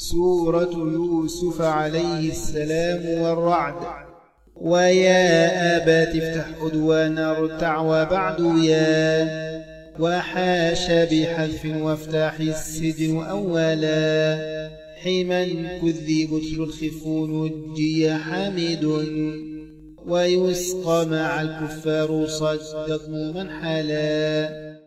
سورة يوسف عليه السلام والرعد. ويا أبت افتح أدوان ارتع وبعد يا وحاش بحذف وافتح السجن أولا حما كذب اتل الخفون نجي حامد ويسقى مع الكفار صدق من حلا